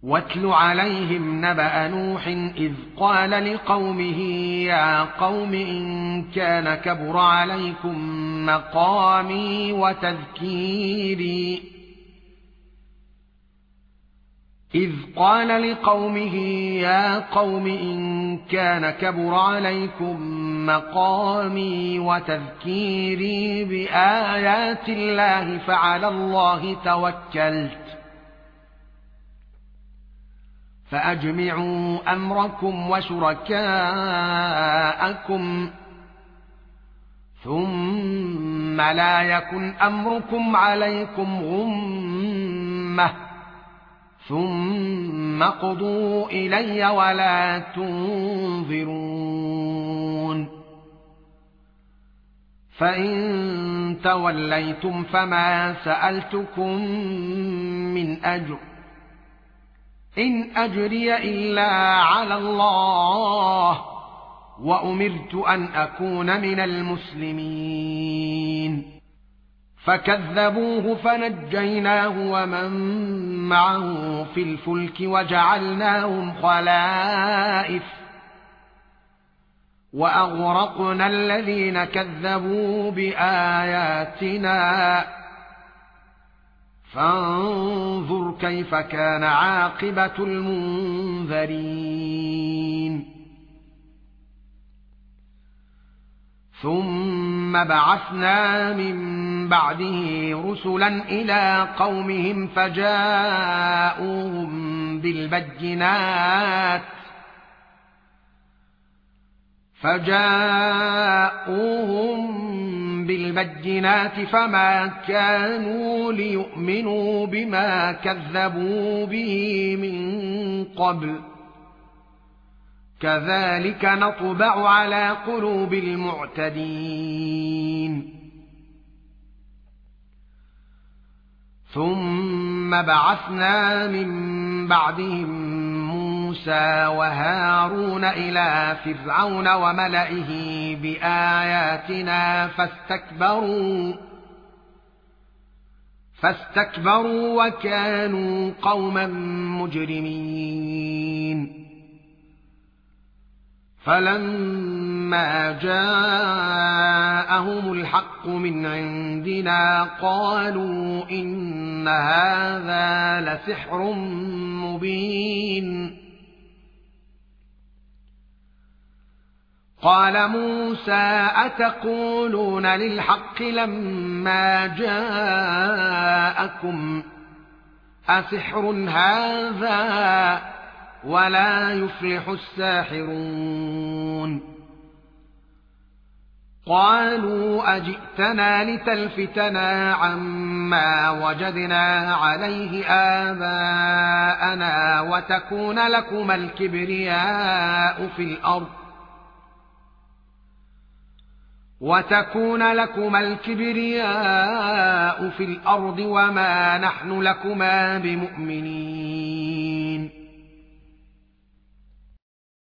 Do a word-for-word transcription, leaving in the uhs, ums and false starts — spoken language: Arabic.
واتل عليهم نبأ نوح إذ قال لقومه يا قوم إن كان كبر عليكم مقامي وتذكيري إذ قال لقومه يا قوم إن كان كبر عليكم مقامي وتذكيري بآيات الله فعلى الله توكلت فأجمعوا أمركم وشركاءكم ثم لا يكن أمركم عليكم غمة ثم قضوا إلي ولا تنظرون فإن توليتم فما سألتكم من أجر إن أجري إلا على الله وأمرت أن أكون من المسلمين فكذبوه فنجيناه ومن معه في الفلك وجعلناهم خلائف وأغرقنا الذين كذبوا بآياتنا فانظر كيف كان عاقبة المنذرين ثم بعثنا من بعده رسلا إلى قومهم فجاءوهم بالبينات فجاءوهم بالبينات فما كانوا ليؤمنوا بما كذبوا به من قبل كذلك نطبع على قلوب المعتدين ثم بعثنا من بعدهم موسى وهارون إلى فرعون وملئه بآياتنا فاستكبروا فاستكبروا وكانوا قوما مجرمين فلما جاءهم الحق من عندنا قالوا إن هذا لسحر مبين قال موسى أتقولون للحق لما جاءكم أسحر هذا ولا يفلح الساحرون قالوا أجئتنا لتلفتنا عما وجدنا عليه آباءنا وتكون لكما الكبرياء في الأرض وتكون لكما الكبرياء في الأرض وما نحن لكما بمؤمنين